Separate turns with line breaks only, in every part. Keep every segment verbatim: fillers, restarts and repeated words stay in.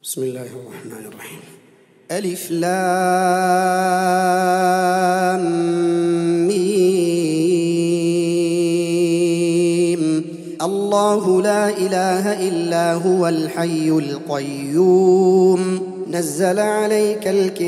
بسم الله الرحمن الرحيم.
ألف لام ميم. الله لا إله إلا هو الحي القيوم نزل عليك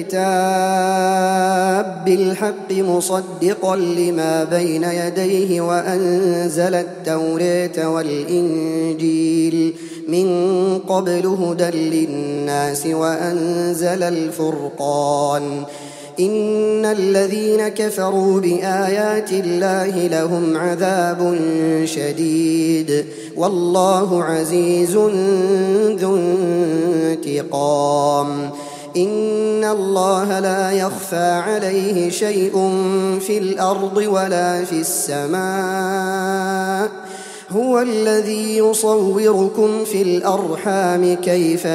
الكتاب بالحق مصدقا لما بين يديه وأنزل التوراة والإنجيل من قبل هدى للناس وأنزل الفرقان إن الذين كفروا بآيات الله لهم عذاب شديد والله عزيز ذو انتقام. إن الله لا يخفى عليه شيء في الأرض ولا في السماء هو الذي يصوركم في الأرحام كيف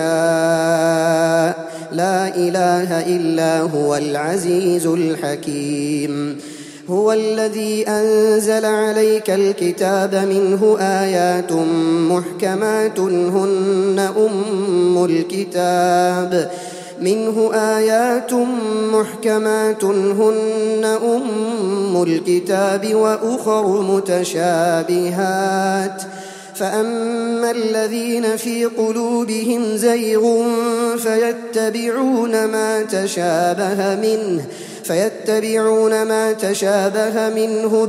يشاء لا إله إلا هو العزيز الحكيم. هو الذي أنزل عليك الكتاب منه آيات محكمات هن أم الكتاب منه آيات محكمات هن أم الكتاب وأخر متشابهات فأما الذين في قلوبهم زيغ فيتبعون ما تشابه منه فيتبعون ما تشابه منه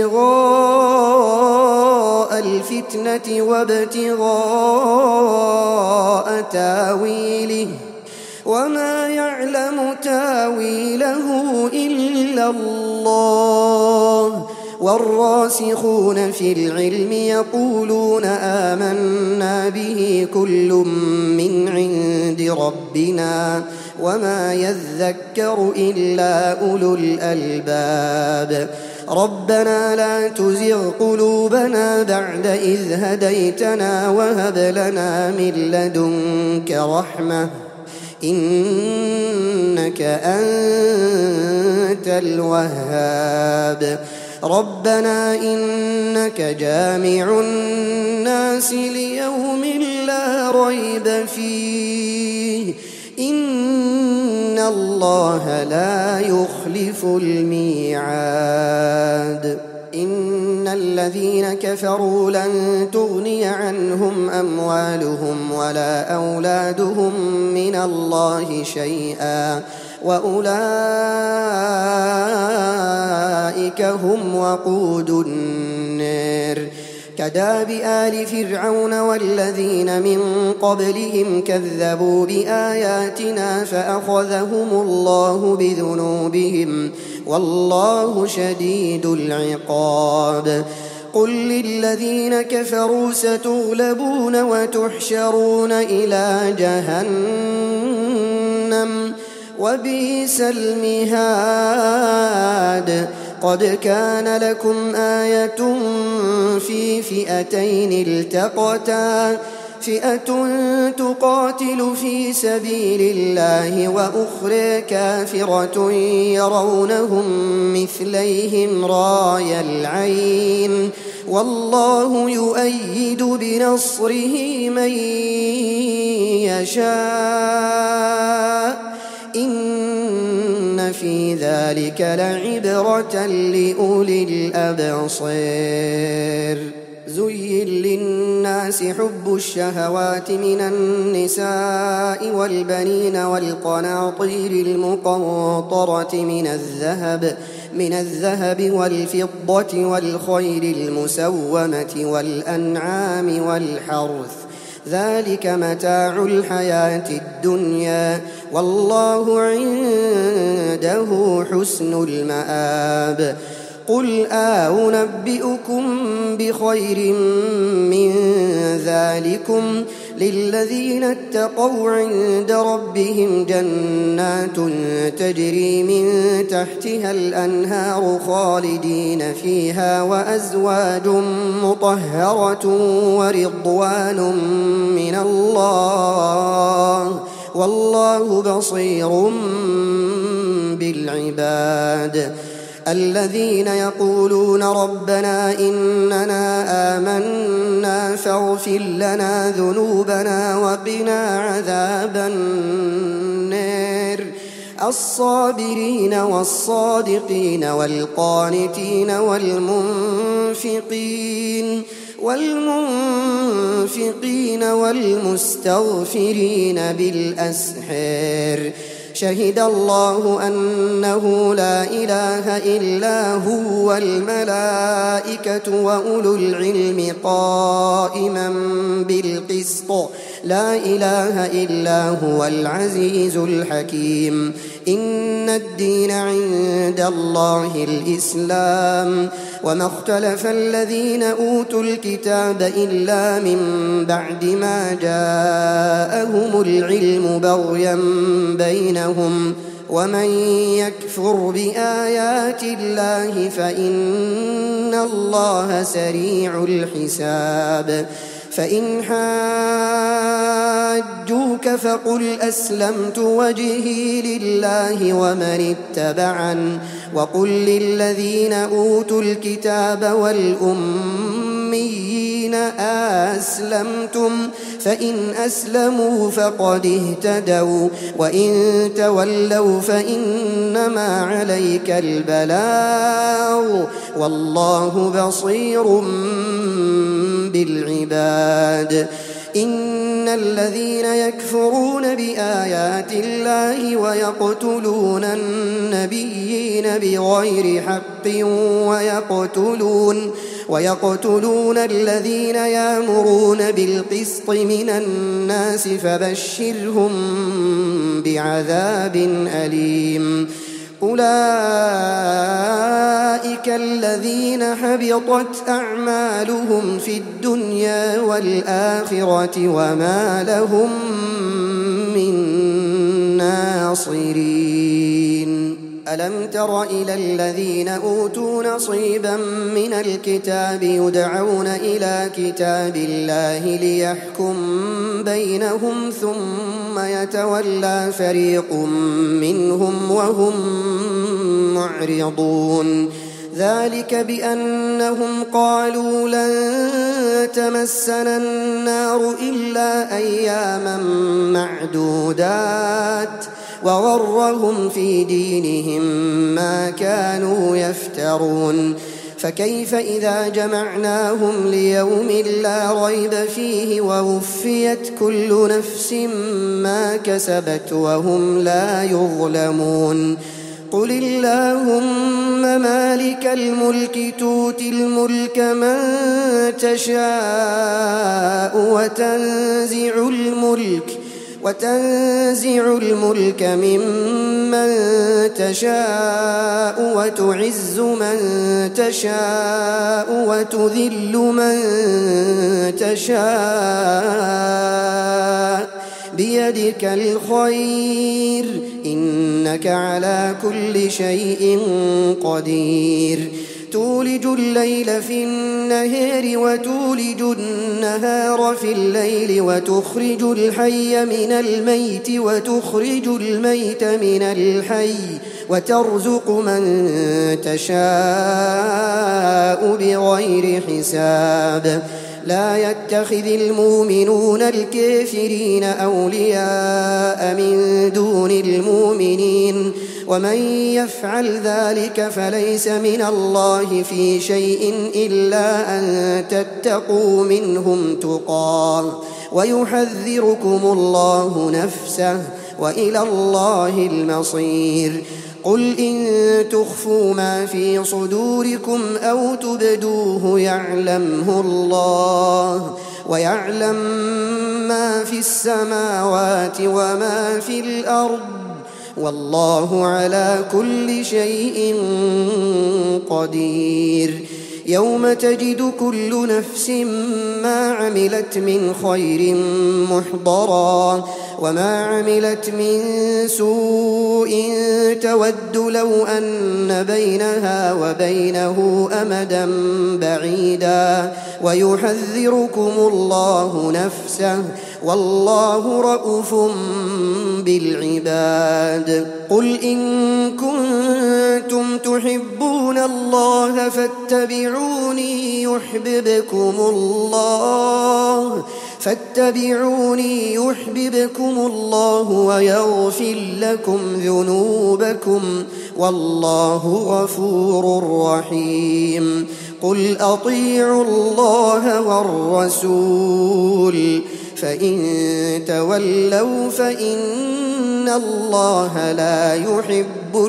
ابتغاء الفتنة وابتغاء تاويله وما يعلم تاويله إلا الله والراسخون في العلم يقولون آمنا به كل من عند ربنا وما يذكر إلا أولو الألباب. ربنا لا تزغ قلوبنا بعد إذ هديتنا وهب لنا من لدنك رحمة إنك أنت الوهاب. ربنا إنك جامع الناس ليوم لا ريب فيه إن الله لا يخلف الميعاد. إن الذين كفروا لن تغني عنهم أموالهم ولا أولادهم من الله شيئا وأولئك هم وقود النار. كداب آل فرعون والذين من قبلهم كذبوا بآياتنا فأخذهم الله بذنوبهم والله شديد العقاب. قل للذين كفروا ستغلبون وتحشرون إلى جهنم وبئس المهاد. قد كان لكم آية في فئتين التقتا فئة تقاتل في سبيل الله وأخرى كافرة يرونهم مثليهم راي العين والله يؤيد بنصره من يشاء إن في ذلك لعبرة لأولي الأبصار. زين للناس حب الشهوات من النساء والبنين والقناطير المقنطرة من الذهب من الذهب والفضة والخيل المسومة والأنعام والحرث ذلك متاع الحياة الدنيا والله عنده حسن المآب. قل أنبئكم بخير من ذلكم للذين اتقوا عند ربهم جنات تجري من تحتها الأنهار خالدين فيها وأزواج مطهرة ورضوان من الله والله بصير بالعباد. الذين يقولون ربنا إننا آمنا فاغفر لنا ذنوبنا وقنا عذاب النار الصابرين والصادقين والقانتين والمنفقين والمنفقين والمستغفرين بالأسحار شهد الله أنه لا إله إلا هو والملائكة وأولو العلم قائما بالقسط لا إله إلا هو العزيز الحكيم إن الدين عند الله الإسلام وما اختلف الذين أوتوا الكتاب إلا من بعد ما جاءهم العلم بغيا بينهم ومن يكفر بآيات الله فإن الله سريع الحساب فإن حاجوك فقل أسلمت وجهي لله ومن اتبعن وقل للذين أوتوا الكتاب والأميين أسلمتم فإن أسلموا فقد اهتدوا وإن تولوا فإنما عليك البلاغ والله بصير بالعباد إن الذين يكفرون بآيات الله ويقتلون النبيين بغير حق ويقتلون ويقتلون الذين يأمرون بالقسط من الناس فبشرهم بعذاب أليم أولئك الذين حبطت أعمالهم في الدنيا والآخرة وما لهم من ناصرين ألم تر إلى الذين أوتوا نصيبا من الكتاب يدعون إلى كتاب الله ليحكم بينهم ثم يتولى فريق منهم وهم معرضون ذلك بأنهم قالوا لن تمسنا النار إلا أياما معدودات وغرهم في دينهم ما كانوا يفترون فكيف إذا جمعناهم ليوم لا ريب فيه ووفيت كل نفس ما كسبت وهم لا يظلمون قل اللهم مالك الملك تؤتي الملك من تشاء وتنزع الملك وتنزع الملك ممن تشاء وتعز من تشاء وتذل من تشاء بيدك الخير إنك على كل شيء قدير تولج الليل في النهار وتولج النهار في الليل وتخرج الحي من الميت وتخرج الميت من الحي وترزق من تشاء بغير حساب لا يتخذ المؤمنون الكافرين أولياء من دون المؤمنين ومن يفعل ذلك فليس من الله في شيء إلا أن تتقوا منهم تقاه ويحذركم الله نفسه وإلى الله المصير قل إن تخفوا ما في صدوركم أو تبدوه يعلمه الله ويعلم ما في السماوات وما في الأرض والله على كل شيء قدير يوم تجد كل نفس ما عملت من خير محضرا وما عملت من سوء تود لو أن بينها وبينه أمدا بعيدا ويحذركم الله نفسه والله رءوف بالعباد. قل إن كنتم تحبون الله فاتبعوني يحببكم الله فاتبعوني يحببكم الله ويغفر لكم ذنوبكم والله غفور رحيم. قل أطيعوا الله والرسول فإن تولوا فإن الله لا يحب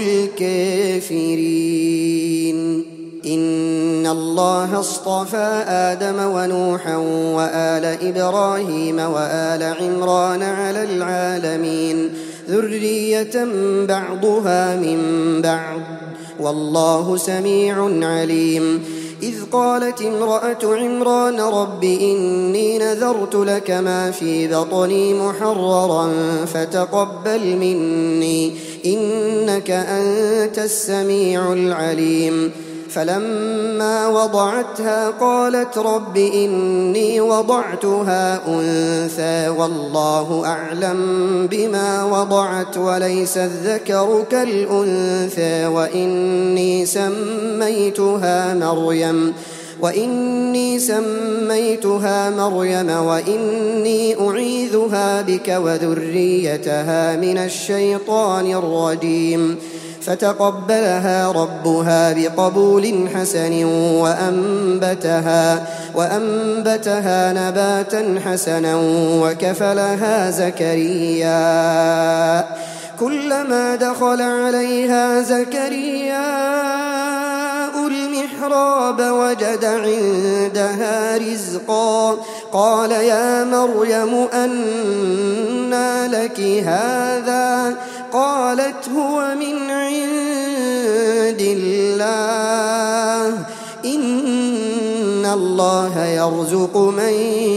الكافرين. إن الله اصطفى آدم ونوحا وآل إبراهيم وآل عمران على العالمين ذرية بعضها من بعض والله سميع عليم. إذ قالت امرأة عمران رب إني نذرت لك ما في بطني محررا فتقبل مني إنك أنت السميع العليم. فلما وضعتها قالت رب إني وضعتها أنثى والله أعلم بما وضعت وليس الذكر كالأنثى وإني سميتها مريم وإني سميتها مريم وإني أعيذها بك وذريتها من الشيطان الرجيم. فتقبلها ربها بقبول حسن وأنبتها, وأنبتها نباتا حسنا وكفلها زكريا. كلما دخل عليها زكرياء المحراب وجد عندها رزقا قال يا مريم أنى لك هذا قالت هو من عند الله إن الله يرزق من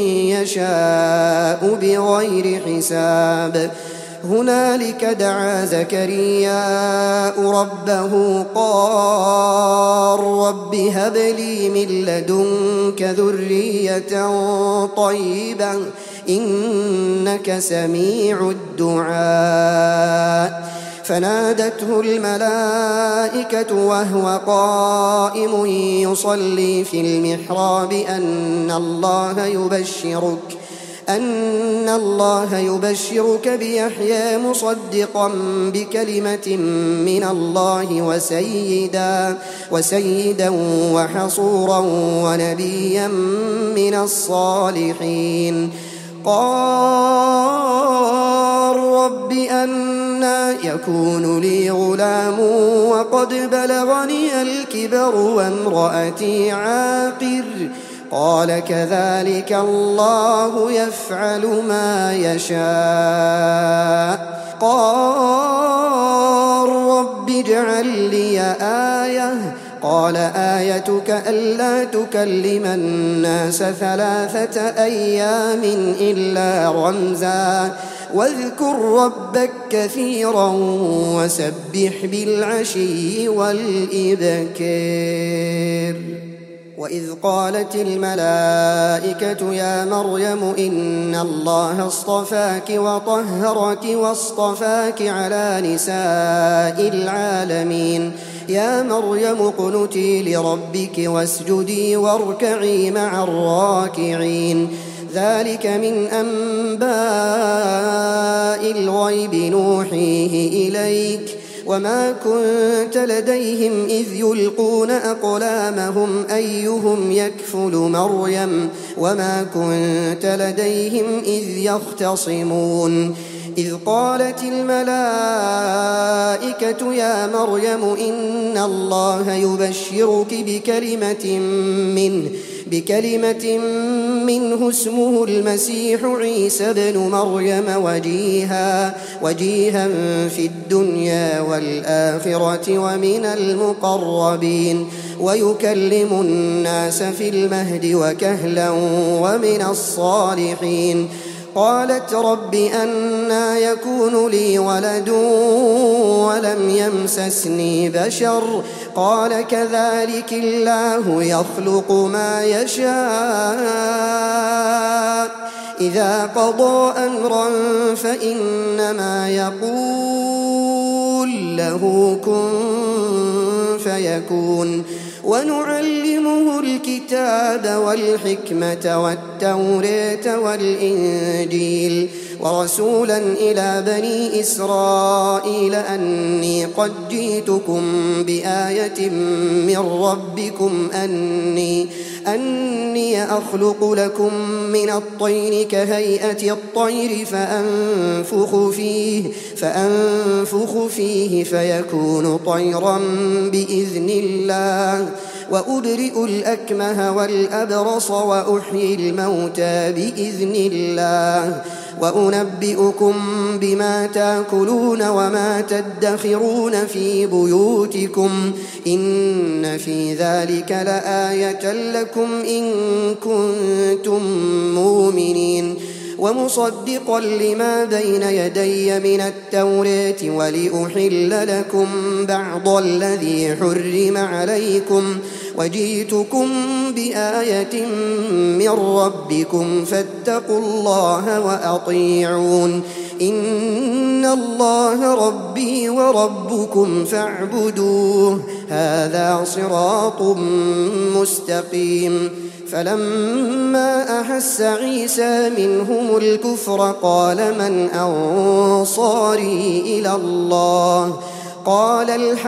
يشاء بغير حساب. هنالك دعا زكرياء ربه قال رب هب لي من لدنك ذرية طيبة إنك سميع الدعاء. فنادته الملائكة وهو قائم يصلي في المحراب أن الله يبشرك أن الله يبشرك بيحيى مصدقا بكلمة من الله وسيدا, وسيدا وحصورا ونبيا من الصالحين. قال رب أنى يكون لي غلام وقد بلغني الكبر وامرأتي عاقر قال كذلك الله يفعل ما يشاء. قال رب اجعل لي آية قال آيتك ألا تكلم الناس ثلاثة أيام إلا رمزا واذكر ربك كثيرا وسبح بالعشي والإبكار. وإذ قالت الملائكة يا مريم إن الله اصطفاك وطهرك واصطفاك على نساء العالمين يا مريم اقنتي لربك واسجدي واركعي مع الراكعين. ذلك من أنباء الغيب نوحيه إليك وما كنت لديهم إذ يلقون أقلامهم أيهم يكفل مريم وما كنت لديهم إذ يختصمون. إذ قالت الملائكة يا مريم إن الله يبشرك بكلمة منه بكلمة منه اسمه المسيح عيسى بن مريم وجيها, وجيها في الدنيا والآخرة ومن المقربين ويكلم الناس في المهد وكهلا ومن الصالحين. قالت رب أنى يكون لي ولد ولم يمسسني بشر قال كذلك الله يخلق ما يشاء إذا قضى أمرا فإنما يقول له كن فيكون ونعلمه الكتاب والحكمة والتوراة والإنجيل ورسولا إلى بني إسرائيل أني قد جئتكم بآية من ربكم أني أني أخلق لكم من الطين كهيئة الطير فأنفخ فيه فأنفخ فيه فيكون طيرا بإذن الله وأبرئ الأكمه والأبرص وأحيي الموتى بإذن الله وأنبئكم بما تأكلون وما تدخرون في بيوتكم إن في ذلك لآية لكم إن كنتم مؤمنين ومصدقا لما بين يدي من التوراة ولأحل لكم بعض الذي حرم عليكم وجئتكم بآية من ربكم فاتقوا الله وأطيعون إن الله ربي وربكم فاعبدوه هذا صراط مستقيم فلما أحس عيسى منهم الكفر قال من أنصاري إلى الله قال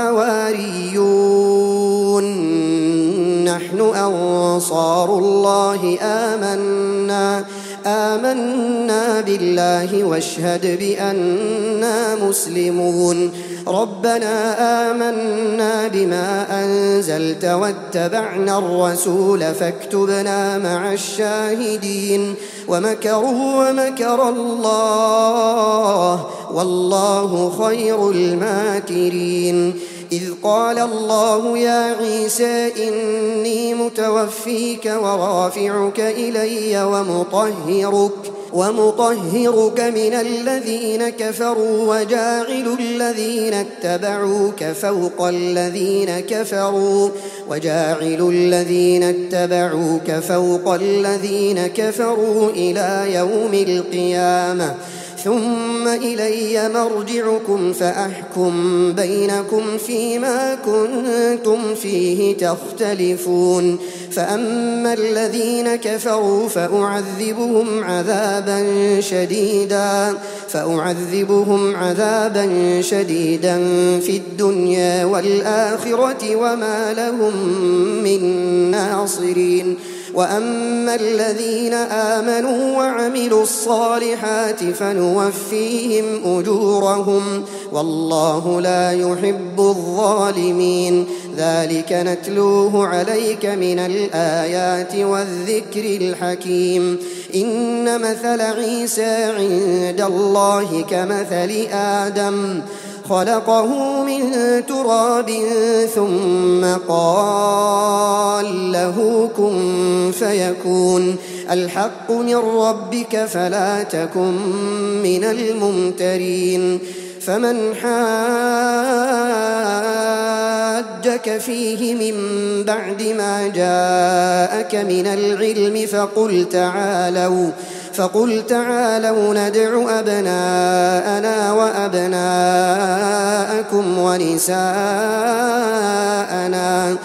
الحواريون نحن أنصار الله آمنا آمنا بالله واشهد بأننا مسلمون ربنا آمنا بما أنزلت واتبعنا الرسول فاكتبنا مع الشاهدين ومكروا ومكر الله والله خير الماكرين إذ قال الله يا عيسى إني متوفيك ورافعك إلي ومطهرك ومطهرك من الذين كفروا وجاعل الذين اتبعوك فوق الذين كفروا وجاعل الذين اتبعوك فوق الذين كفروا إلى يوم القيامة ثم إلي مرجعكم فأحكم بينكم فيما كنتم فيه تختلفون فأما الذين كفروا فأعذبهم عذابا شديدا فأعذبهم عذابا شديدا في الدنيا والآخرة وما لهم من ناصرين وأما الذين آمنوا وعملوا الصالحات فنوفيهم أجورهم والله لا يحب الظالمين ذلك نتلوه عليك من الآيات والذكر الحكيم إن مثل عيسى عند الله كمثل آدم خلقه من تراب ثم قال له كن فيكون الحق من ربك فلا تكن من الممترين فمن حاجك فيه من بعد ما جاءك من العلم فقل تعالوا فقل تعالوا ندع أبناءنا وأبناءكم ونساءنا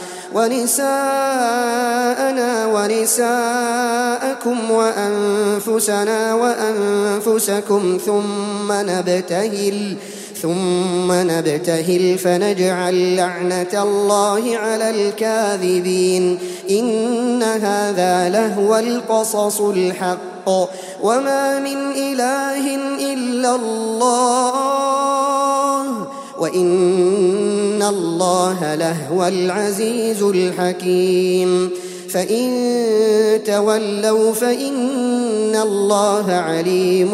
ونساءنا ونساءكم وأنفسنا وأنفسكم ثم نبتهل ثم نبتهل فنجعل لعنة الله على الكاذبين إن هذا لهو القصص الحق وما من إله إلا الله وإن الله لهو العزيز الحكيم فإن تولوا فإن الله عليم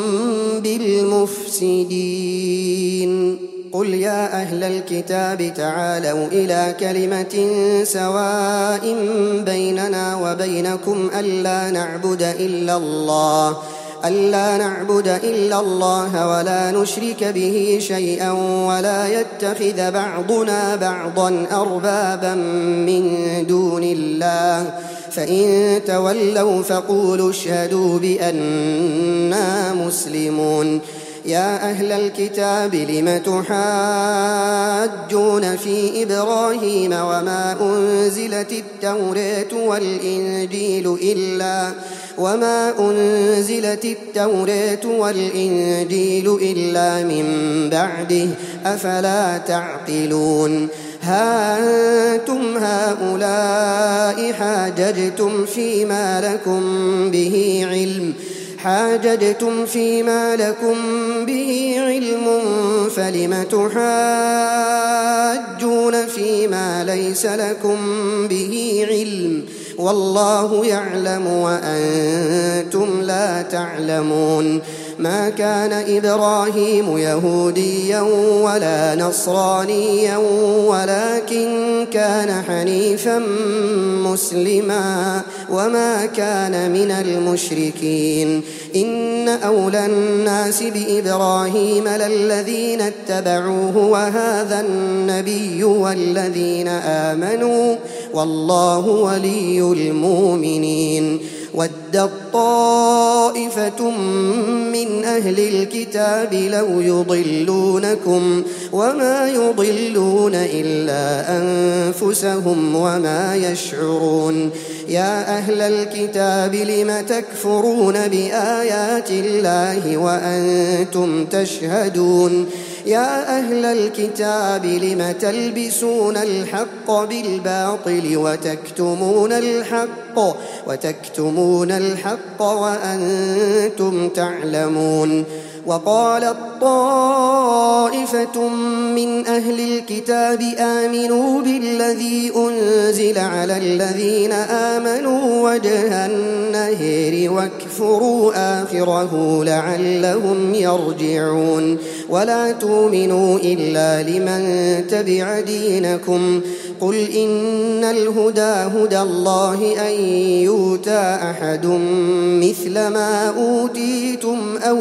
بالمفسدين قل يا أهل الكتاب تعالوا إلى كلمة سواء بيننا وبينكم ألا نعبد إلا الله ألا نعبد إلا الله ولا نشرك به شيئا ولا يتخذ بعضنا بعضا أربابا من دون الله فإن تولوا فقولوا اشهدوا بأننا مسلمون. يا أهل الكتاب لم تحاجون في إبراهيم وما أنزلت التوراة والإنجيل إلا وما أنزلت التوراة والإنجيل إلا من بعده أفلا تعقلون. ها أنتم هؤلاء حاججتم فيما لكم به علم حاججتم فيما لكم به علم فلم تحاجون فيما ليس لكم به علم والله يعلم وأنتم لا تعلمون. ما كان إبراهيم يهوديا ولا نصرانيا ولكن كان حنيفا مسلما وما كان من المشركين. إن أولى الناس بإبراهيم للذين اتبعوه وهذا النبي والذين آمنوا والله ولي المؤمنين. ودت طائفة من أهل الكتاب لو يضلونكم وما يضلون إلا أنفسهم وما يشعرون. يا أهل الكتاب لم تكفرون بآيات الله وأنتم تشهدون. يا أهل الكتاب لم تلبسون الحق بالباطل وتكتمون الحق وتكتمون الحق وأنتم تعلمون. وقالت طائفة من أهل الكتاب آمنوا بالذي أنزل على الذين آمنوا وجه النهار واكفروا آخره لعلهم يرجعون. ولا تؤمنوا إلا لمن تبع دينكم قل إن الهدى هدى الله أن يؤتى أحد مثل ما أوتيتم أو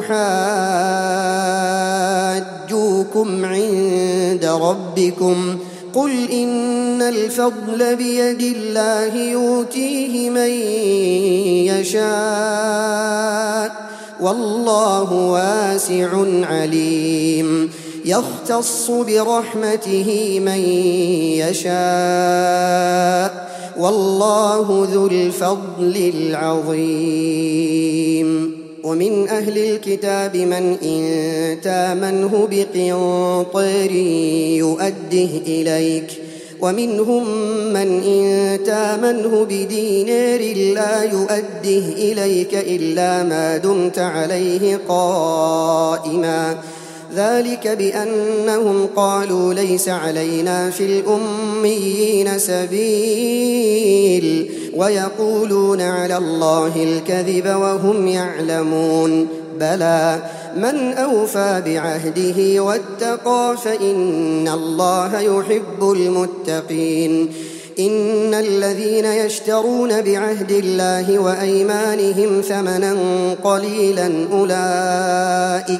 يحاجوكم عند ربكم قل إن الفضل بيد الله يؤتيه من يشاء والله واسع عليم. يختص برحمته من يشاء والله ذو الفضل العظيم. ومن أهل الكتاب من إن تامنه بقنطار يؤده إليك ومنهم من إن تامنه بدينار لا يؤده إليك إلا ما دمت عليه قائما ذلك بأنهم قالوا ليس علينا في الأميين سبيل ويقولون على الله الكذب وهم يعلمون. بلى من أوفى بعهده واتقى فإن الله يحب المتقين. إن الذين يشترون بعهد الله وأيمانهم ثمنا قليلا أولئك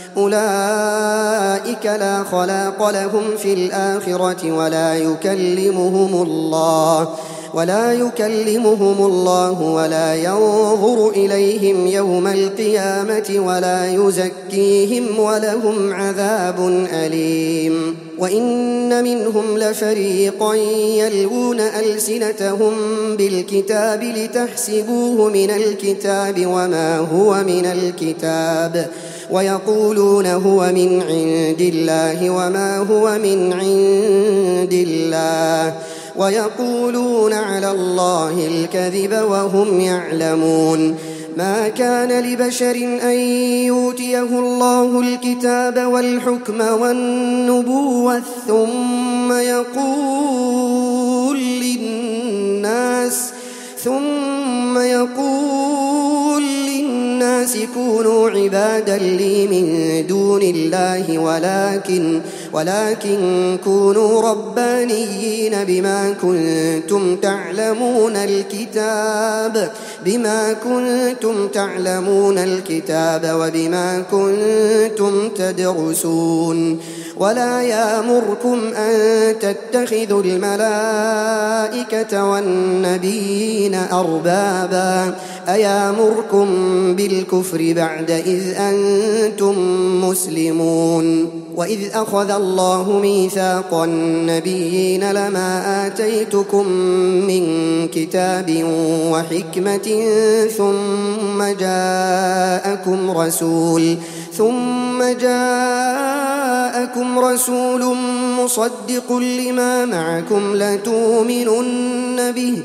أولئك لا خلاق لهم في الآخرة ولا يكلمهم الله ولا يكلمهم الله ولا ينظر إليهم يوم القيامة ولا يزكيهم ولهم عذاب أليم. وإن منهم لفريقا يلوون ألسنتهم بالكتاب لتحسبوه من الكتاب وما هو من الكتاب ويقولون هو من عند الله وما هو من عند الله ويقولون على الله الكذب وهم يعلمون. ما كان لبشر أن يؤتيه الله الكتاب والحكم والنبوة ثم يقول للناس ثم يقول للناس كونوا عبادا لي من دون الله ولكن ولكن كونوا ربانيين بما كنتم تعلمون الكتاب بما كنتم تعلمون الكتاب وبما كنتم تدرسون. ولا يأمركم أن تتخذوا الملائكة والنبيين أربابا أيأمركم بالكفر بعد إذ أنتم مسلمون وإذ أخذ الله ميثاق النبيين لما آتيتكم من كتاب وحكمة ثم جاءكم رسول ثم جاءكم رسول مصدق لما معكم لتؤمنن به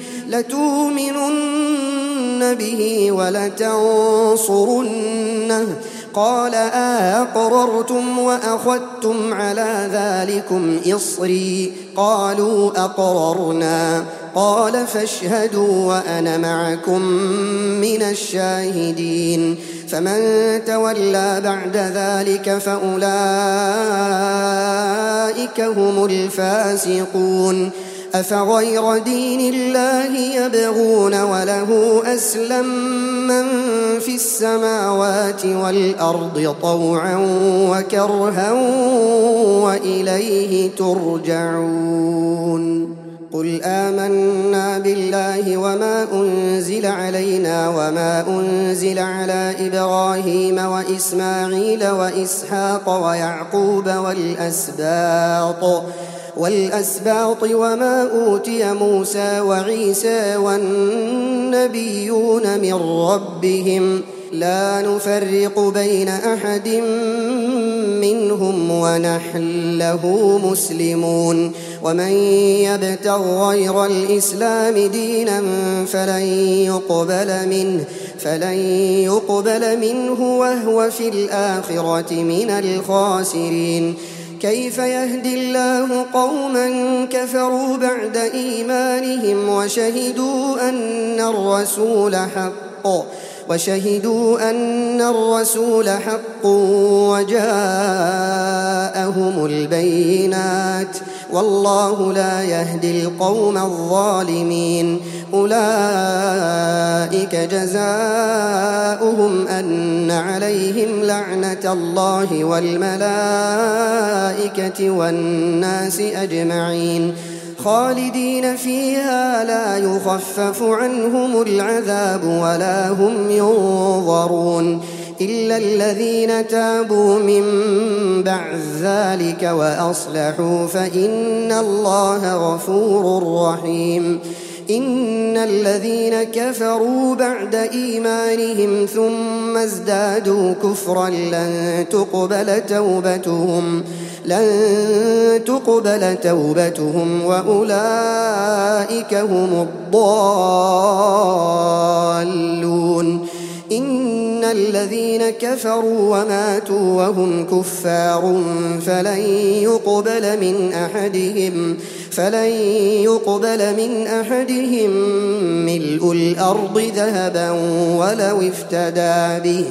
لتؤمنن به ولتنصرنه قال أأقررتم وأخذتم على ذلكم إصري قالوا أقررنا قال فاشهدوا وأنا معكم من الشاهدين فمن تولى بعد ذلك فأولئك هم الفاسقون أفغير دين الله يبغون وله أسلم من في السماوات والأرض طوعا وكرها وإليه ترجعون قل آمنا بالله وما أنزل علينا وما أنزل على إبراهيم وإسماعيل وإسحاق ويعقوب والأسباط والأسباط وما أوتي موسى وعيسى والنبيون من ربهم لا نفرق بين أحد منهم ونحن له مسلمون ومن يبتغ غير الإسلام دينا فلن يقبل منه فلن يقبل منه وهو في الآخرة من الخاسرين كيف يهدي الله قوما كفروا بعد إيمانهم وشهدوا أن الرسول حق وشهدوا أن الرسول حق وجاءهم البينات والله لا يهدي القوم الظالمين أولئك جزاؤهم أن عليهم لعنة الله والملائكة والناس أجمعين خالدين فيها لا يخفف عنهم العذاب ولا هم ينظرون إلا الذين تابوا من بعد ذلك وأصلحوا فإن الله غفور رحيم إن الذين كفروا بعد إيمانهم ثم ازدادوا كفرا لن تقبل توبتهم لن تقبل توبتهم وأولئك هم الضالون إن الذين كفروا وماتوا وهم كفار فلن يقبل من أحدهم فلن يقبل من أحدهم ملء الأرض ذهبا ولو افتدى به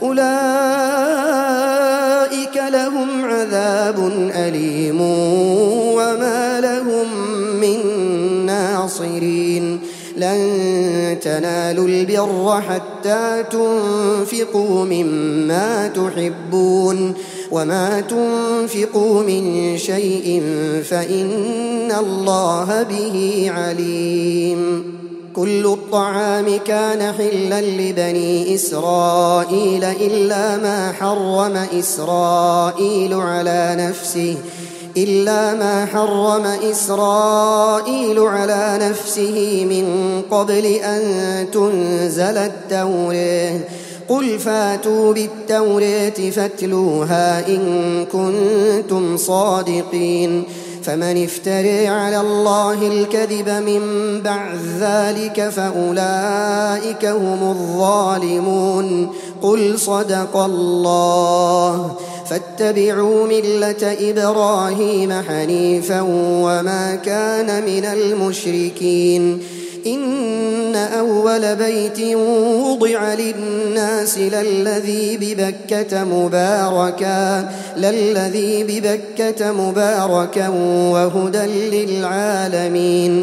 أولئك لهم عذاب أليم وما لهم من ناصرين لن تنالوا البر حتى تنفقوا مما تحبون وما تنفقوا من شيء فإن الله به عليم كل الطعام كان حلا لبني إسرائيل إلا ما حرم إسرائيل على نفسه إلا ما حرم إسرائيل على نفسه من قبل أن تنزل التوراة قل فاتوا بالتوراة فاتلوها إن كنتم صادقين فمن افترى على الله الكذب من بعد ذلك فأولئك هم الظالمون قل صدق الله فاتبعوا ملة إبراهيم حنيفا وما كان من المشركين إن أول بيت وضع للناس للذي ببكة مباركا للذي ببكة مباركا وهدى للعالمين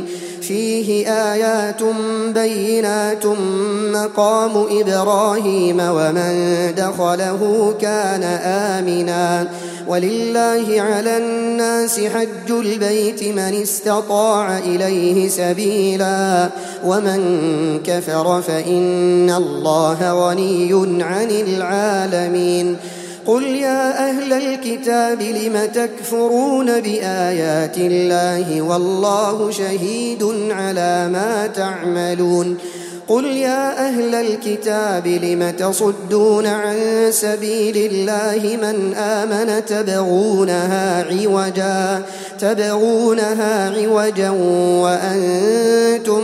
فيه آيات بينات مقام إبراهيم ومن دخله كان آمنا ولله على الناس حج البيت من استطاع إليه سبيلا ومن كفر فإن الله غني عن العالمين قل يا أهل الكتاب لم تكفرون بآيات الله والله شهيد على ما تعملون قل يا أهل الكتاب لم تصدون عن سبيل الله من آمن تبغونها عوجا تبغونها عوجا وأنتم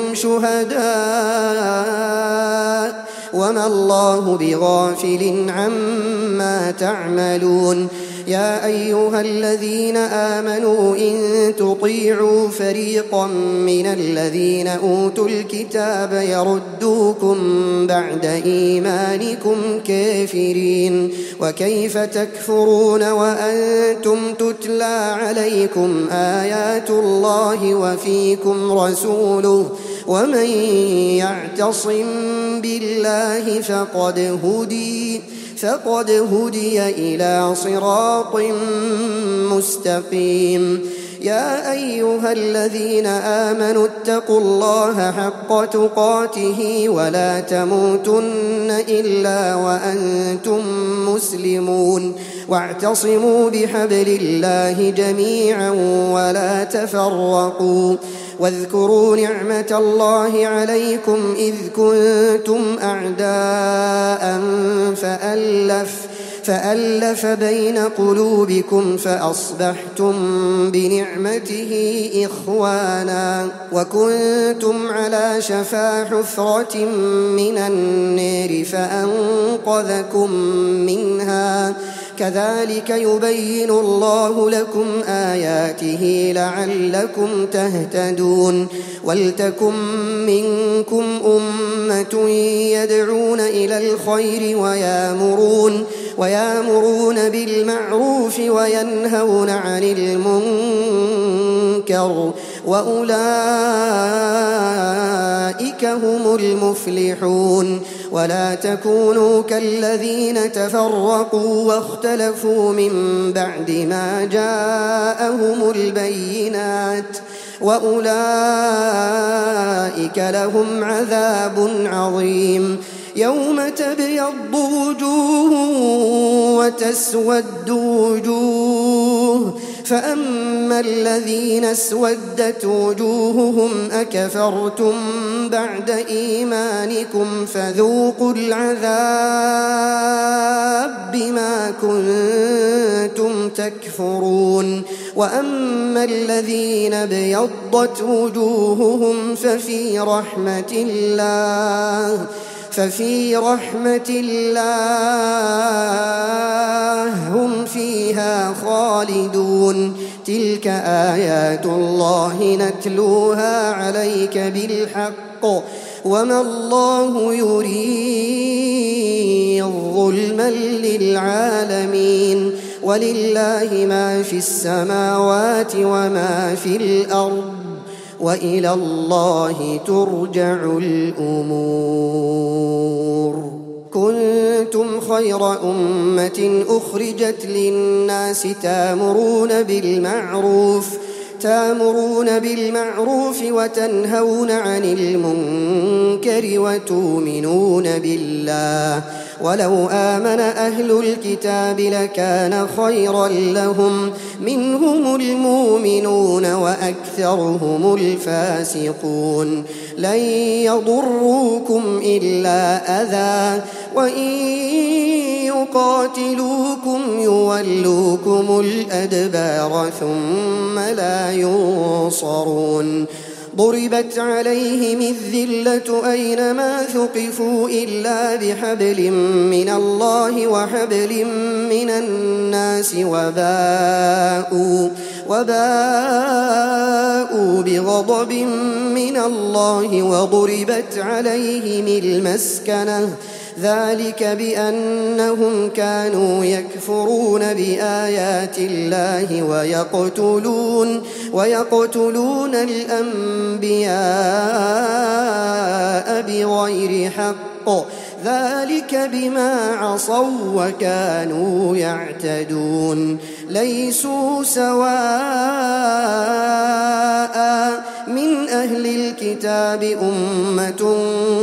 شهداء وما الله بغافل عما تعملون يا أيها الذين آمنوا إن تطيعوا فريقا من الذين أوتوا الكتاب يردوكم بعد إيمانكم كافرين وكيف تكفرون وأنتم تتلى عليكم آيات الله وفيكم رسوله ومن يعتصم بالله فقد هدي فقد هدي إلى صراط مستقيم يا أيها الذين آمنوا اتقوا الله حق تقاته ولا تموتن إلا وأنتم مسلمون واعتصموا بحبل الله جميعا ولا تفرقوا واذكروا نعمة الله عليكم إذ كنتم أعداء فألف فألف بين قلوبكم فأصبحتم بنعمته إخوانا وكنتم على شفا حفرة من النار فأنقذكم منها كذلك يبين الله لكم آياته لعلكم تهتدون ولتكن منكم أمة يدعون إلى الخير ويامرون ويامرون بالمعروف وينهون عن المنكر وأولئك هم المفلحون ولا تكونوا كالذين تفرقوا واختلفوا من بعد ما جاءهم البينات وأولئك لهم عذاب عظيم يوم تبيض وجوه وتسود وجوه فأما الذين اسودت وجوههم أكفرتم بعد إيمانكم فذوقوا العذاب بما كنتم تكفرون وأما الذين ابيضت وجوههم ففي رحمة الله ففي رحمة الله هم فيها خالدون تلك آيات الله نتلوها عليك بالحق وما الله يريد ظلما للعالمين ولله ما في السماوات وما في الأرض وإلى الله ترجع الأمور كنتم خير أمة أخرجت للناس تامرون بالمعروف تامرون بالمعروف وتنهون عن المنكر وتؤمنون بالله ولو آمن أهل الكتاب لكان خيرا لهم منهم المؤمنون وأكثرهم الفاسقون لن يضروكم إلا أذى وإن يقاتلوكم يولوكم الأدبار ثم لا ينصرون ضربت عليهم الذلة أينما ثقفوا إلا بحبل من الله وحبل من الناس وباءوا, وباءوا بغضب من الله وضربت عليهم المسكنة ذلك بأنهم كانوا يكفرون بآيات الله ويقتلون ويقتلون الأنبياء بغير حق، ذلك بما عصوا وكانوا يعتدون. ليسوا سواء من أهل الكتاب أمة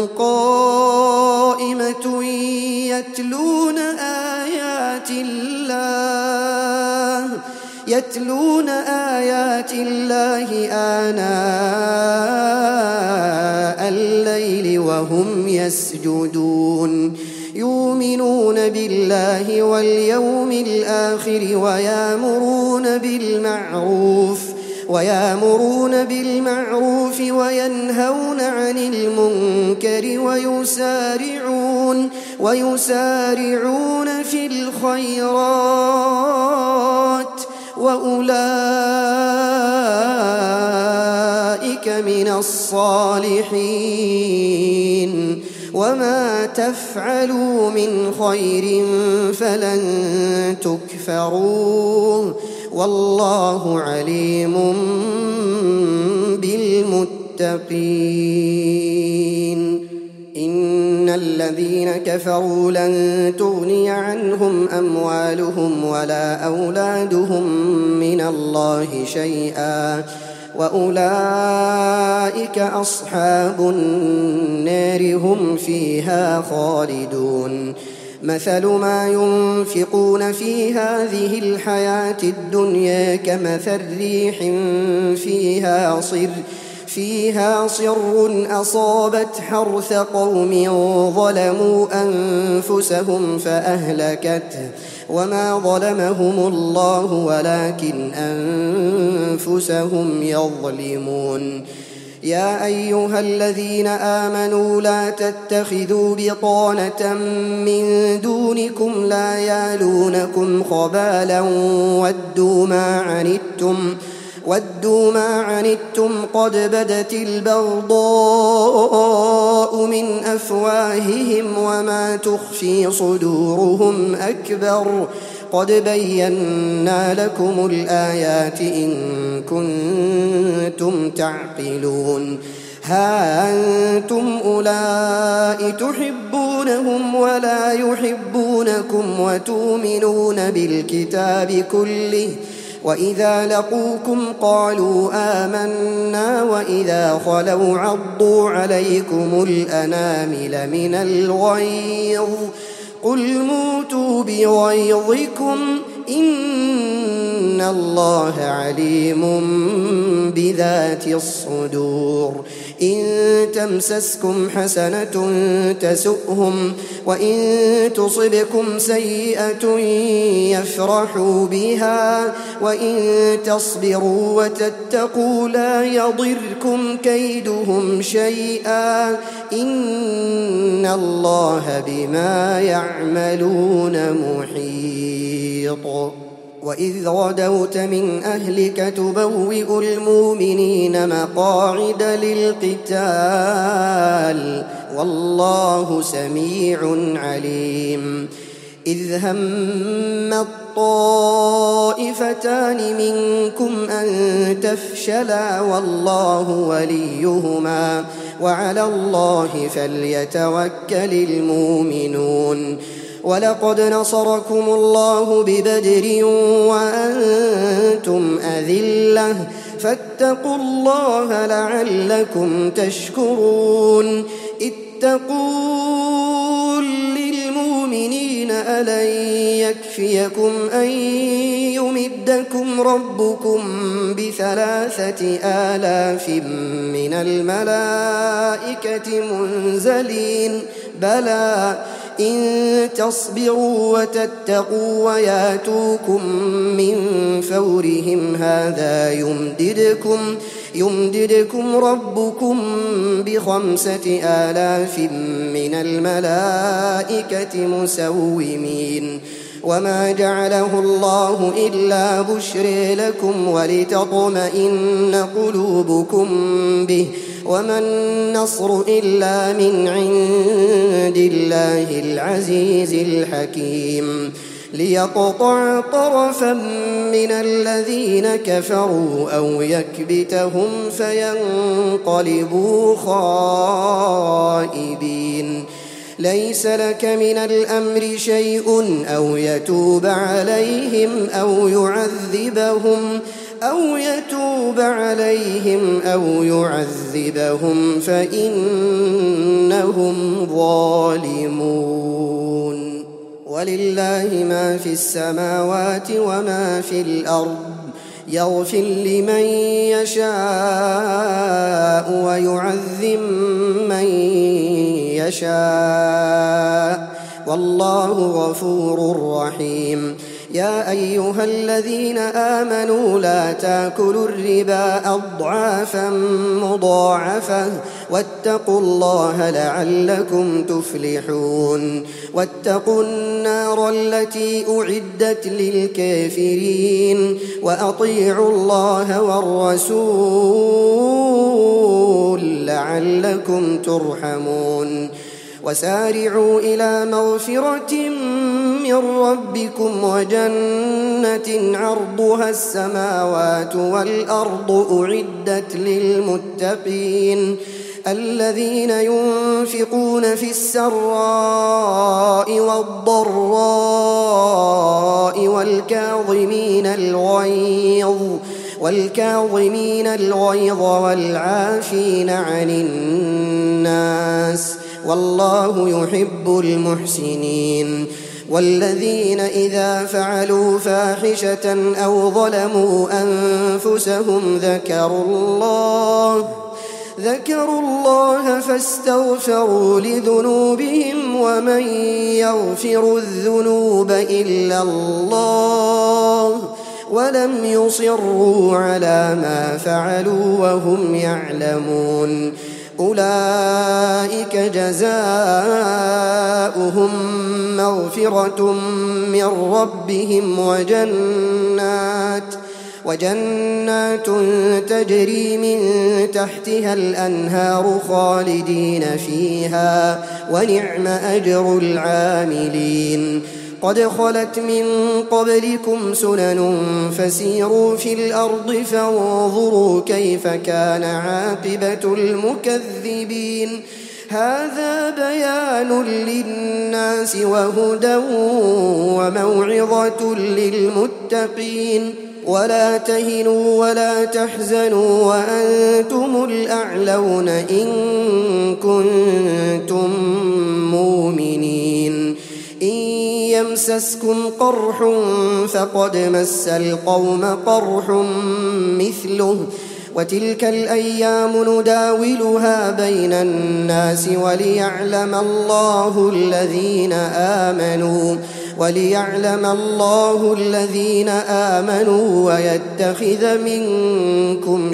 قائمة يتلون آيات الله يتلون آيات الله آناء الليل وهم يسجدون، يؤمنون بالله واليوم الآخر ويأمرون بالمعروف ويأمرون بالمعروف وينهون عن المنكر ويسارعون ويسارعون في الخيرات وأولئك من الصالحين. وما تفعلوا من خير فلن تكفروه والله عليم بالمتقين. إن الذين كفروا لن تغني عنهم أموالهم ولا أولادهم من الله شيئا وأولئك أصحاب النار هم فيها خالدون. مثل ما ينفقون في هذه الحياة الدنيا كمثل ريح فيها صر فيها صر أصابت حرث قوم ظلموا أنفسهم فأهلكته وما ظلمهم الله ولكن أنفسهم يظلمون. يا أيها الذين آمنوا لا تتخذوا بطانة من دونكم لا يالونكم خبالا ودوا ما عنتم ودوا ما عنتم قد بدت البغضاء من أفواههم وما تخفي صدورهم أكبر قد بينا لكم الآيات إن كنتم تعقلون. ها أنتم أولئك تحبونهم ولا يحبونكم وتؤمنون بالكتاب كله وإذا لقوكم قالوا آمنا وإذا خلوا عضوا عليكم الأنامل من الغيظ قل موتوا بغيظكم إن الله عليم بذات الصدور. إن تمسسكم حسنة تسؤهم وإن تصبكم سيئة يفرحوا بها وإن تصبروا وتتقوا لا يضركم كيدهم شيئا إن الله بما يعملون محيط. وإذ غدوت من أهلك تبوئ المؤمنين مقاعد للقتال والله سميع عليم. إذ هم الطائفتان منكم أن تفشلا والله وليهما وعلى الله فليتوكل المؤمنون. ولقد نصركم الله ببدر وأنتم أذلة فاتقوا الله لعلكم تشكرون. اتقوا للمؤمنين ألن يكفيكم أن يمدكم ربكم بثلاثة آلاف من الملائكة منزلين بلى إن تصبروا وتتقوا وياتوكم من فورهم هذا يمددكم يمددكم ربكم بخمسة آلاف من الملائكة مسومين وما جعله الله إلا بشرى لكم ولتطمئن قلوبكم به وما النصر إلا من عند الله العزيز الحكيم ليقطع طرفا من الذين كفروا أو يكبتهم فينقلبوا خائبين ليس لك من الأمر شيء أو يتوب عليهم أو يعذبهم أو يتوب عليهم أو يعذبهم فإنهم ظالمون ولله ما في السماوات وما في الأرض يغفر لمن يشاء ويعذب من يشاء والله غفور رحيم يا أيها الذين آمنوا لا تأكلوا الربا أضعافا مضاعفة واتقوا الله لعلكم تفلحون واتقوا النار التي أعدت للكافرين وأطيعوا الله والرسول لعلكم ترحمون وسارعوا إلى مغفرة من ربكم وجنة عرضها السماوات والأرض أعدت للمتقين الذين ينفقون في السراء والضراء والكاظمين الغيظ والكاظمين الغيظ والعافين عن الناس والله يحب المحسنين والذين إذا فعلوا فاحشة أو ظلموا أنفسهم ذكروا الله ذكروا الله فاستغفروا لذنوبهم ومن يغفر الذنوب إلا الله ولم يصروا على ما فعلوا وهم يعلمون أولئك جزاؤهم مغفرة من ربهم وجنات وجنات تجري من تحتها الأنهار خالدين فيها ونعم أجر العاملين قد خلت من قبلكم سنن فسيروا في الأرض فانظروا كيف كان عاقبة المكذبين هذا بيان للناس وهدى وموعظة للمتقين ولا تهنوا ولا تحزنوا وأنتم الأعلون إن كنتم مؤمنين إن يمسسكم قرح فقد مس القوم قرح مثله وتلك الأيام نداولها بين الناس وليعلم الله الذين آمنوا وليعلم الله الذين آمنوا ويتخذ منكم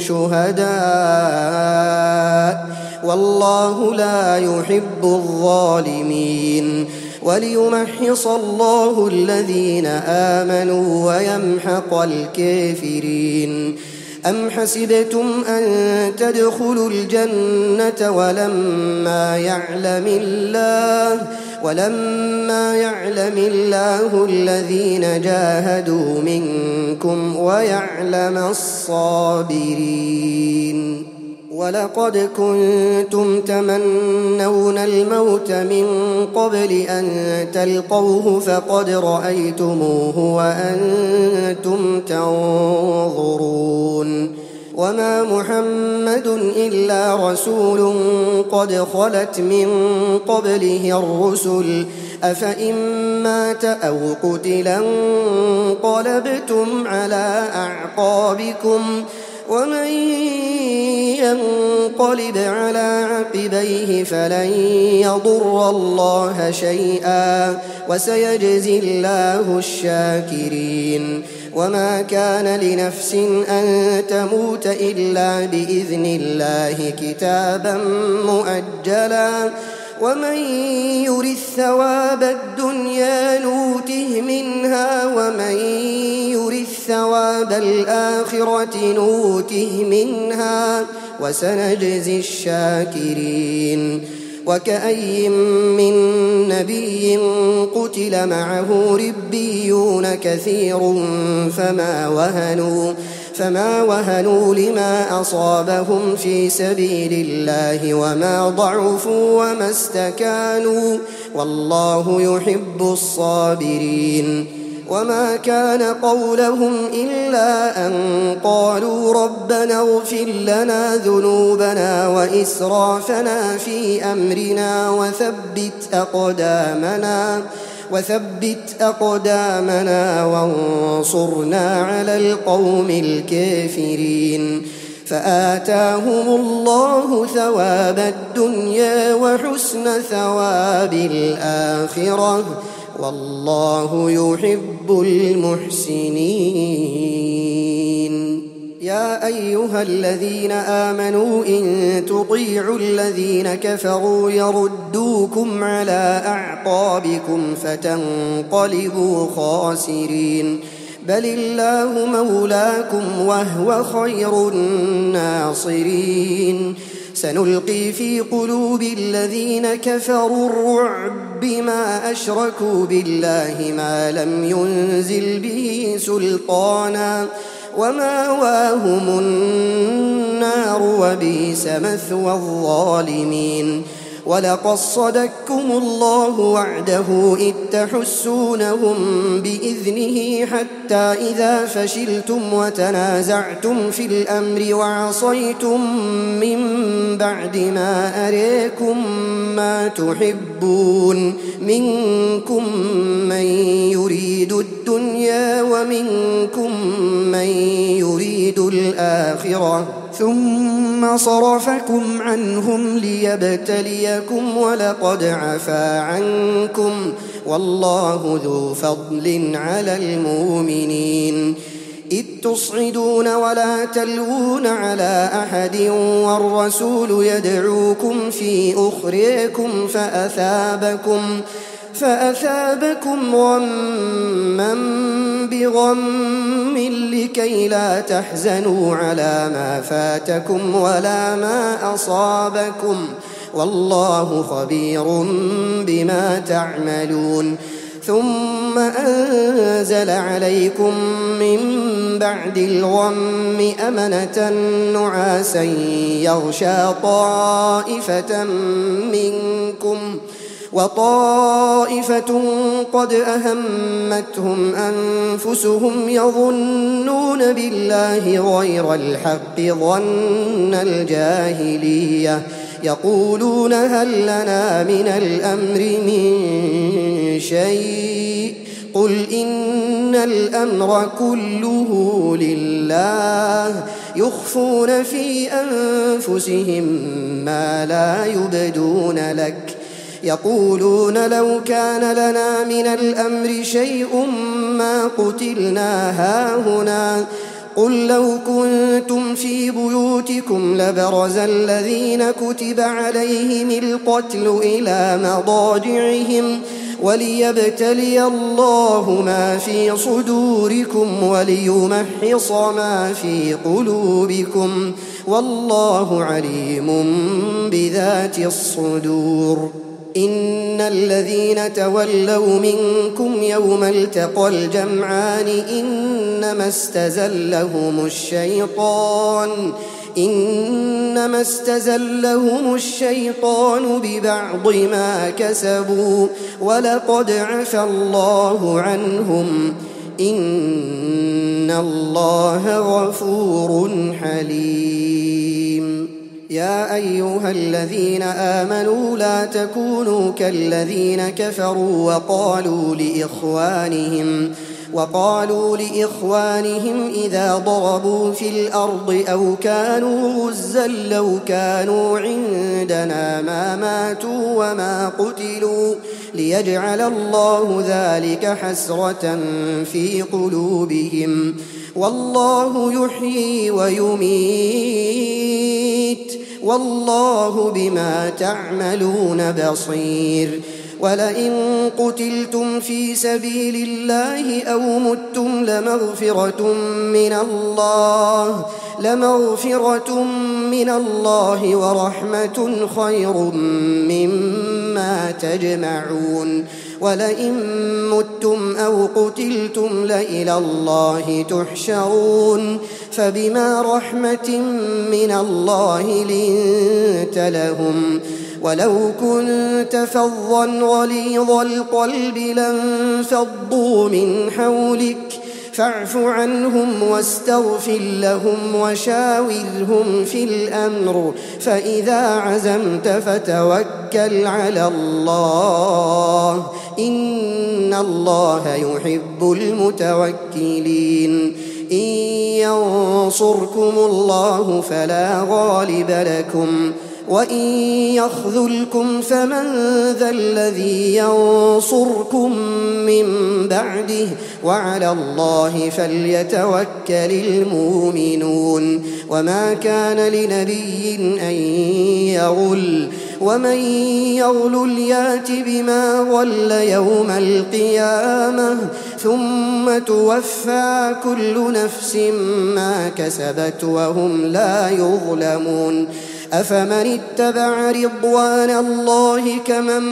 شهداء والله لا يحب الظالمين وليمحص الله الذين آمنوا ويمحق الكافرين أم حسبتم أن تدخلوا الجنة ولما يعلم الله ولما يعلم الله الذين جاهدوا منكم ويعلم الصابرين ولقد كنتم تمنون الموت من قبل أن تلقوه فقد رأيتموه وأنتم تنظرون وما محمد إلا رسول قد خلت من قبله الرسل أفإن مات أو قتلا انقلبتم على أعقابكم ومن ينقلب على عقبيه فلن يضر الله شيئا وسيجزي الله الشاكرين وما كان لنفس أن تموت إلا بإذن الله كتابا مؤجلا ومن يرد ثواب الدنيا نوته منها ومن يرد ثواب الآخرة نوته منها وسنجزي الشاكرين. وكأي من نبي قتل معه ربيون كثير فما وهنوا فما وهنوا لما أصابهم في سبيل الله وما ضعفوا وما استكانوا والله يحب الصابرين. وما كان قولهم إلا أن قالوا ربنا اغفر لنا ذنوبنا وإسرافنا في أمرنا وثبت أقدامنا وثبت أقدامنا وانصرنا على القوم الكافرين. فآتاهم الله ثواب الدنيا وحسن ثواب الآخرة والله يحب المحسنين. يا أيها الذين آمنوا إن تطيعوا الذين كفروا يردوكم على أعقابكم فتنقلبوا خاسرين. بل الله مولاكم وهو خير الناصرين. سنلقي في قلوب الذين كفروا الرعب بما أشركوا بالله ما لم ينزل به سلطانا ومأواهم النار وبئس مثوى الظالمين. ولقد صدقكم الله وعده إذ تحسونهم بإذنه حتى إذا فشلتم وتنازعتم في الأمر وعصيتم من بعد ما أريكم ما تحبون منكم من يريد الدنيا ومنكم من يريد الآخرة ثم صرفكم عنهم ليبتليكم ولقد عفا عنكم والله ذو فضل على المؤمنين. إذ تصعدون ولا تلوون على أحد والرسول يدعوكم في أخريكم فأثابكم فأثابكم غما بغم لكي لا تحزنوا على ما فاتكم ولا ما أصابكم والله خبير بما تعملون. ثم أنزل عليكم من بعد الغم أمنة نعاسا يغشى طائفة منكم وطائفة قد أهمتهم أنفسهم يظنون بالله غير الحق ظن الجاهلية يقولون هل لنا من الأمر من شيء قل إن الأمر كله لله يخفون في أنفسهم ما لا يبدون لك يقولون لو كان لنا من الأمر شيء ما قتلنا هاهنا قل لو كنتم في بيوتكم لبرز الذين كتب عليهم القتل إلى مضاجعهم وليبتلي الله ما في صدوركم وليمحص ما في قلوبكم والله عليم بذات الصدور. إن الذين تولوا منكم يوم التقى الجمعان إنما استزلهم الشيطان إنما استزلهم الشيطان ببعض ما كسبوا ولقد عفى الله عنهم إن الله غفور حليم. يا أيها الذين آمنوا لا تكونوا كالذين كفروا وقالوا لإخوانهم وقالوا لإخوانهم إذا ضربوا في الأرض أو كانوا غزا لو كانوا عندنا ما ماتوا وما قتلوا ليجعل الله ذلك حسرة في قلوبهم والله يحيي ويميت والله بما تعملون بصير ولئن قتلتم في سبيل الله أو متم لمغفرة من الله لمغفرة من الله ورحمة خير مما تجمعون ولئن متم أو قتلتم لإلى الله تحشرون فبما رحمة من الله لنت لهم ولو كنت فظا غليظ القلب لانفضوا من حولك فاعف عنهم واستغفر لهم وشاورهم في الأمر فإذا عزمت فتوكل على الله إن الله يحب المتوكلين إن ينصركم الله فلا غالب لكم وإن يخذلكم فمن ذا الذي ينصركم من بعده وعلى الله فليتوكل المؤمنون وما كان لنبي أن يغل ومن يغل يات بما غل يوم القيامة ثم توفى كل نفس ما كسبت وهم لا يظلمون أفمن اتبع رضوان الله كمن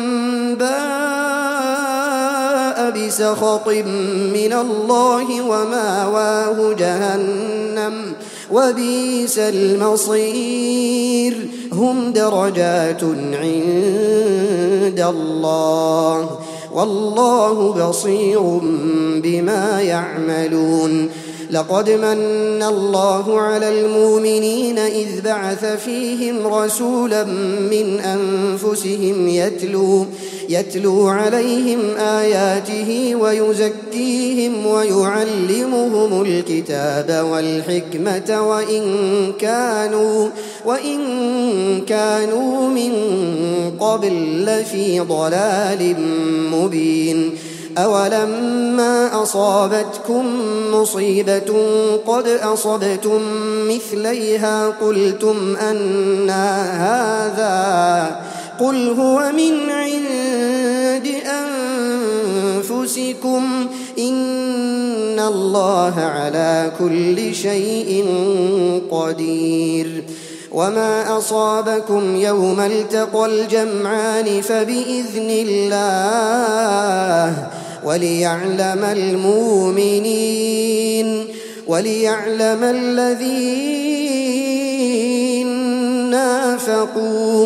باء بسخط من الله وماواه جهنم وبئس المصير هم درجات عند الله والله بصير بما يعملون لقد من الله على المؤمنين إذ بعث فيهم رسولا من أنفسهم يتلو, يتلو عليهم آياته ويزكيهم ويعلمهم الكتاب والحكمة وإن كانوا, وإن كانوا من قبل لفي ضلال مبين أولما أصابتكم مصيبة قد أصبتم مثليها قلتم أنى هذا قل هو من عند أنفسكم إن الله على كل شيء قدير وما أصابكم يوم التقى الجمعان فبإذن الله وليعلم المؤمنين وليعلم الذين نافقوا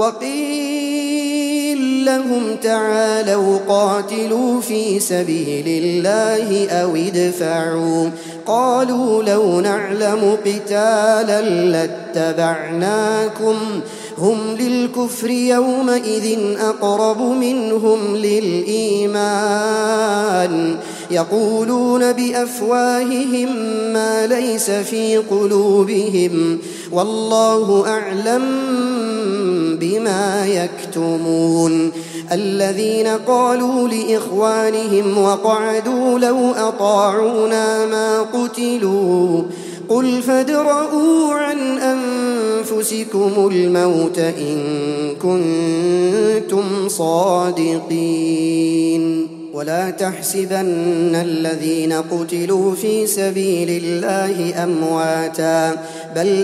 وقيل لهم تعالوا قاتلوا في سبيل الله أو ادفعوا قالوا لو نعلم قتالا لاتبعناكم هم للكفر يومئذ أقرب منهم للإيمان يقولون بأفواههم ما ليس في قلوبهم والله أعلم بما يكتمون الذين قالوا لإخوانهم وقعدوا لو أطاعونا ما قتلوا قل فادرءوا عن أنفسكم الموت إن كنتم صادقين ولا تحسبن الذين قتلوا في سبيل الله أمواتا بل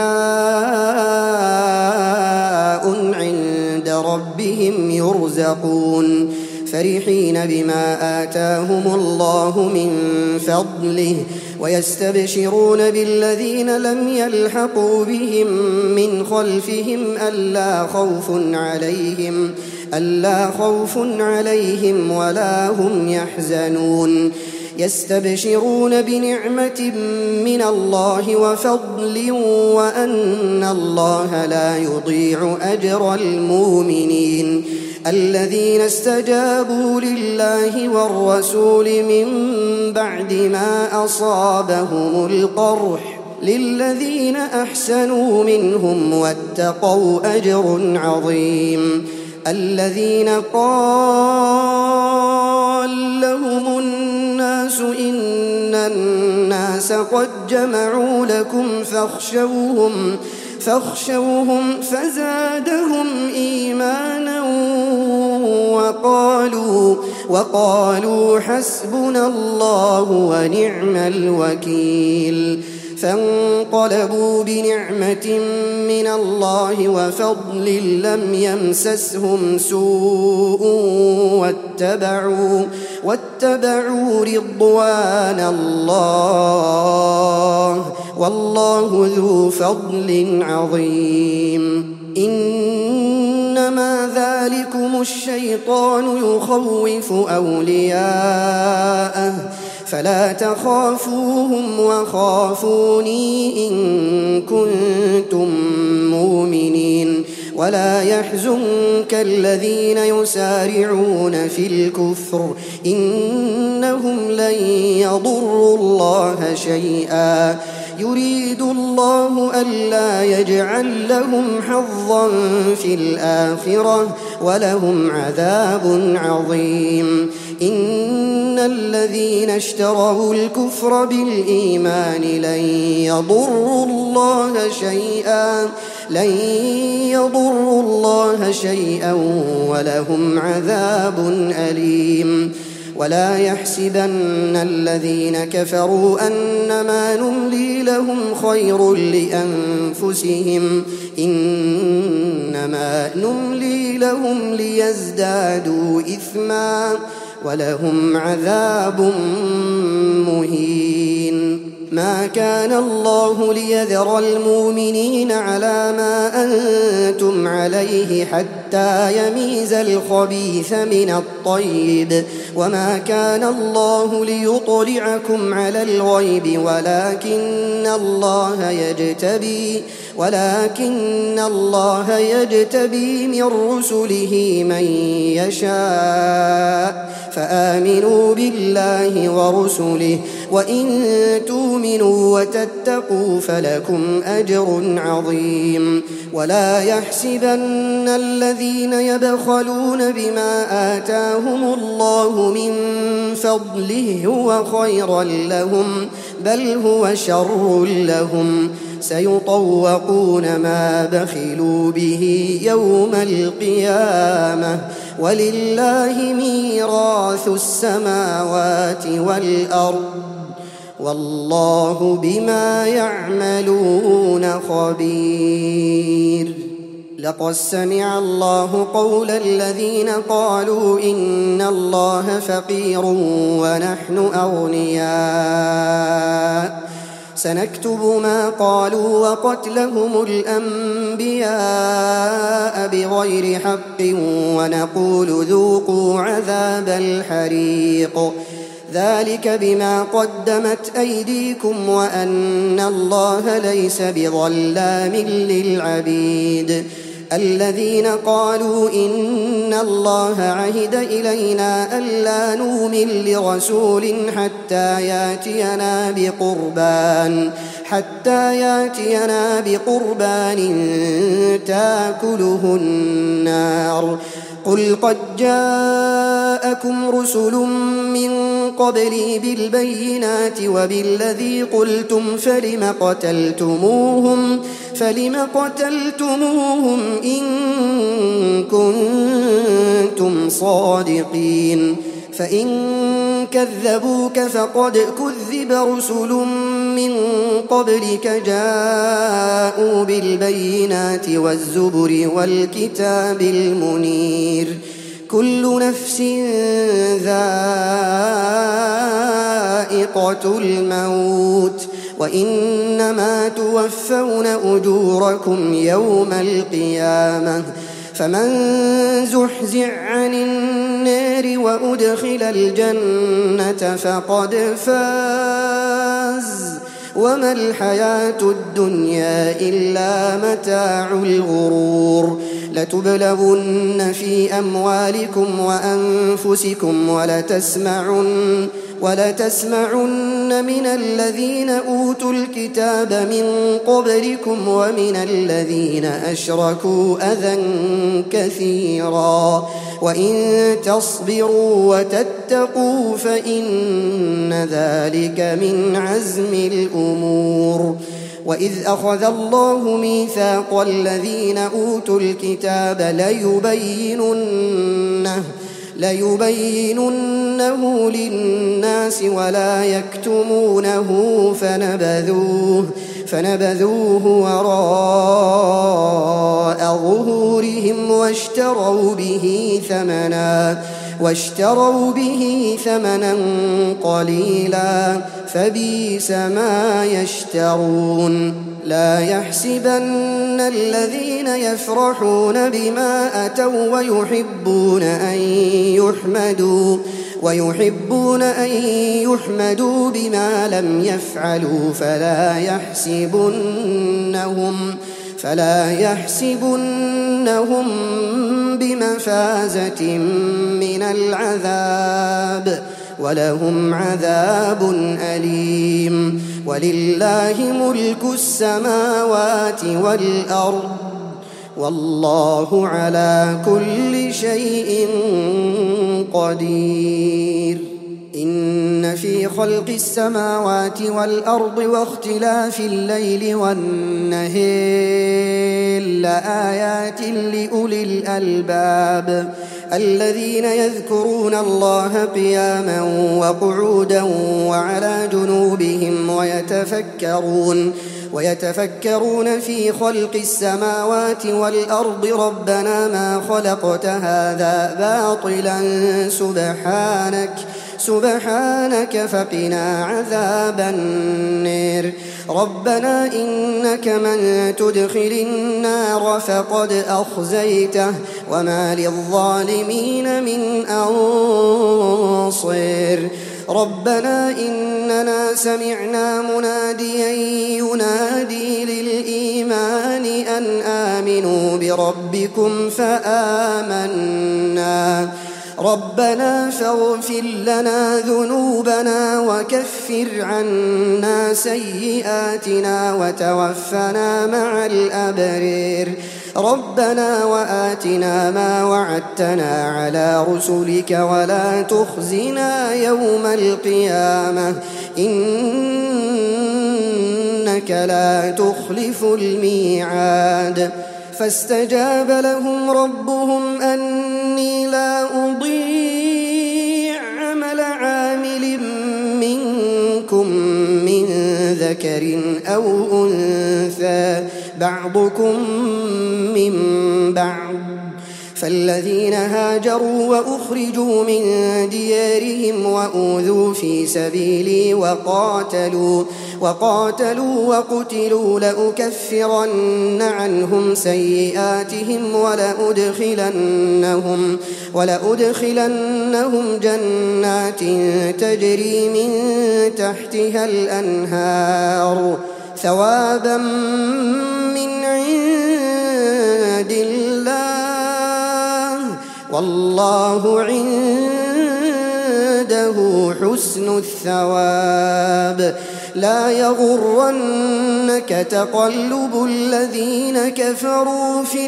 أحياء عند ربهم يرزقون فرحين بما آتاهم الله من فضله ويستبشرون بالذين لم يلحقوا بهم من خلفهم ألا خوف عليهم ألا خوف عليهم ولا هم يحزنون يستبشرون بنعمة من الله وفضل وأن الله لا يضيع أجر المؤمنين الذين استجابوا لله والرسول من بعد ما أصابهم القرح للذين أحسنوا منهم واتقوا أجر عظيم الذين قال لهم الناس إن الناس قد جمعوا لكم فاخشوهم فاخشوهم فزادهم إيمانا وقالوا, وقالوا حسبنا الله ونعم الوكيل. فانقلبوا بنعمة من الله وفضل لم يمسسهم سوء واتبعوا, واتبعوا رضوان الله والله ذو فضل عظيم. إنما ذلكم الشيطان يخوف أولياءه فلا تخافوهم وخافوني إن كنتم مؤمنين. ولا يحزنك الذين يسارعون في الكفر إنهم لن يضروا الله شيئا يريد الله ألا يجعل لهم حظا في الآخرة ولهم عذاب عظيم. إن الذين اشتروا الكفر بالإيمان لن يضروا الله شيئا لن يضروا الله شيئا ولهم عذاب أليم. ولا يحسبن الذين كفروا أنما نملي لهم خير لأنفسهم إنما نملي لهم ليزدادوا إثما ولهم عذاب مهين. ما كان الله ليذر المؤمنين على ما أنتم عليه حتى يميز الخبيث من الطيب وما كان الله ليطلعكم على الغيب ولكن الله يجتبي ولكن الله يجتبي من رسله من يشاء فآمنوا بالله ورسله وإن تؤمنوا وتتقوا فلكم أجر عظيم. ولا يحسبن الذين يبخلون بما آتاهم الله من فضله هو خيرا لهم بل هو شر لهم سيطوقون ما بخلوا به يوم القيامة ولله ميراث السماوات والأرض والله بما يعملون خبير. لقد سمع الله قول الذين قالوا إن الله فقير ونحن أغنياء سنكتب ما قالوا وقتلهم الأنبياء بغير حق ونقول ذوقوا عذاب الحريق ذلك بما قدمت أيديكم وأن الله ليس بظلام للعبيد. الذين قالوا إن الله عهد إلينا ألا نؤمن لرسول حتى يأتينا بقربان حتى يأتينا بقربان تأكله النار قل قد جاءكم رسل من قبلي بالبينات وبالذي قلتم فلم قتلتموهم فلم قتلتموهم إن كنتم صادقين فإن كذبوك فقد كذب رسل من قبلك جاءوا بالبينات والزبر والكتاب المنير كل نفس ذائقة الموت وإنما توفون أجوركم يوم القيامة فمن زحزح عن النار وأدخل الجنة فقد فاز وما الحياة الدنيا إلا متاع الغرور لتبلغن في أموالكم وأنفسكم ولتسمعن ولتسمعن من الذين أوتوا الكتاب من قبلكم ومن الذين أشركوا أذى كثيرا وإن تصبروا وتتقوا فإن ذلك من عزم الأمور وإذ أخذ الله ميثاق الذين أوتوا الكتاب ليبيننه ليبيننه للناس ولا يكتمونه فنبذوه فنبذوه وراء ظهورهم واشتروا به ثمنا واشتروا به ثمنا قليلا فبئس ما يشترون. لا يحسبن الذين يفرحون بما أتوا ويحبون أن يحمدوا ويحبون أن يحمدوا بما لم يفعلوا فلا يحسبنهم فلا يحسبنهم بمفازة من العذاب ولهم عذاب أليم. ولله ملك السماوات والأرض والله على كل شيء قدير. إن في خلق السماوات والأرض واختلاف الليل والنهار لآيات لأولي الألباب الذين يذكرون الله قياما وقعودا وعلى جنوبهم ويتفكرون ويتفكرون في خلق السماوات والأرض ربنا ما خلقت هذا باطلا سبحانك سبحانك فقنا عذاب النار. ربنا إنك من تدخل النار فقد أخزيته وما للظالمين من أنصير. ربنا إننا سمعنا مناديا ينادي للإيمان أن آمنوا بربكم فآمنا ربنا فاغفر لنا ذنوبنا وكفر عنا سيئاتنا وتوفنا مع الأبرار. ربنا وآتنا ما وعدتنا على رسلك ولا تخزنا يوم القيامة إنك لا تخلف الميعاد. فاستجاب لهم ربهم أني لا أضيع عمل عامل منكم من ذكر أو أنثى بعضكم من بعض. فالذين هاجروا وأخرجوا من ديارهم وأوذوا في سبيلي وقاتلوا وقاتلوا وقتلوا لأكفرن عنهم سيئاتهم ولأدخلنهم ولأدخلنهم جنات تجري من تحتها الأنهار ثوابا من عند الله والله عنده حسن الثواب. لا يغرنك تقلب الذين كفروا في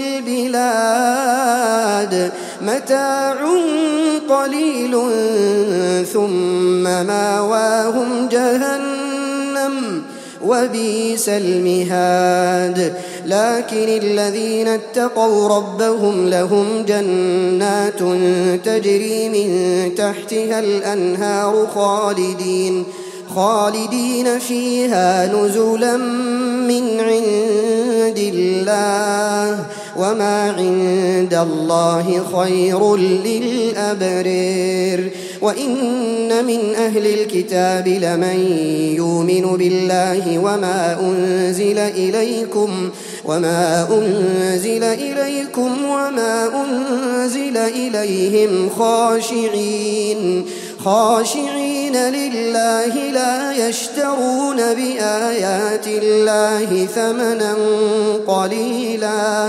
البلاد متاع قليل ثم ماواهم جهنم وبئس المهاد. لكن الذين اتقوا ربهم لهم جنات تجري من تحتها الأنهار خالدين خالدين فيها نزلا من عند الله وما عند الله خير للأبرار. وإن من أهل الكتاب لمن يؤمن بالله وما أنزل إليكم وما أنزل إليكم وما أنزل إليهم خاشعين خاشعين لله لا يشترون بآيات الله ثمنا قليلا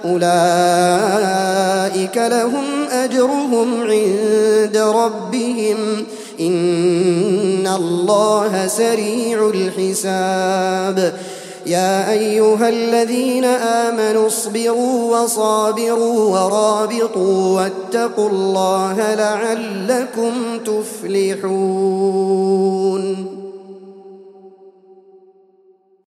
أولئك لهم أجرهم عند ربهم إن الله سريع الحساب. يا أيها الذين آمنوا اصبروا وصابروا ورابطوا واتقوا الله لعلكم تفلحون.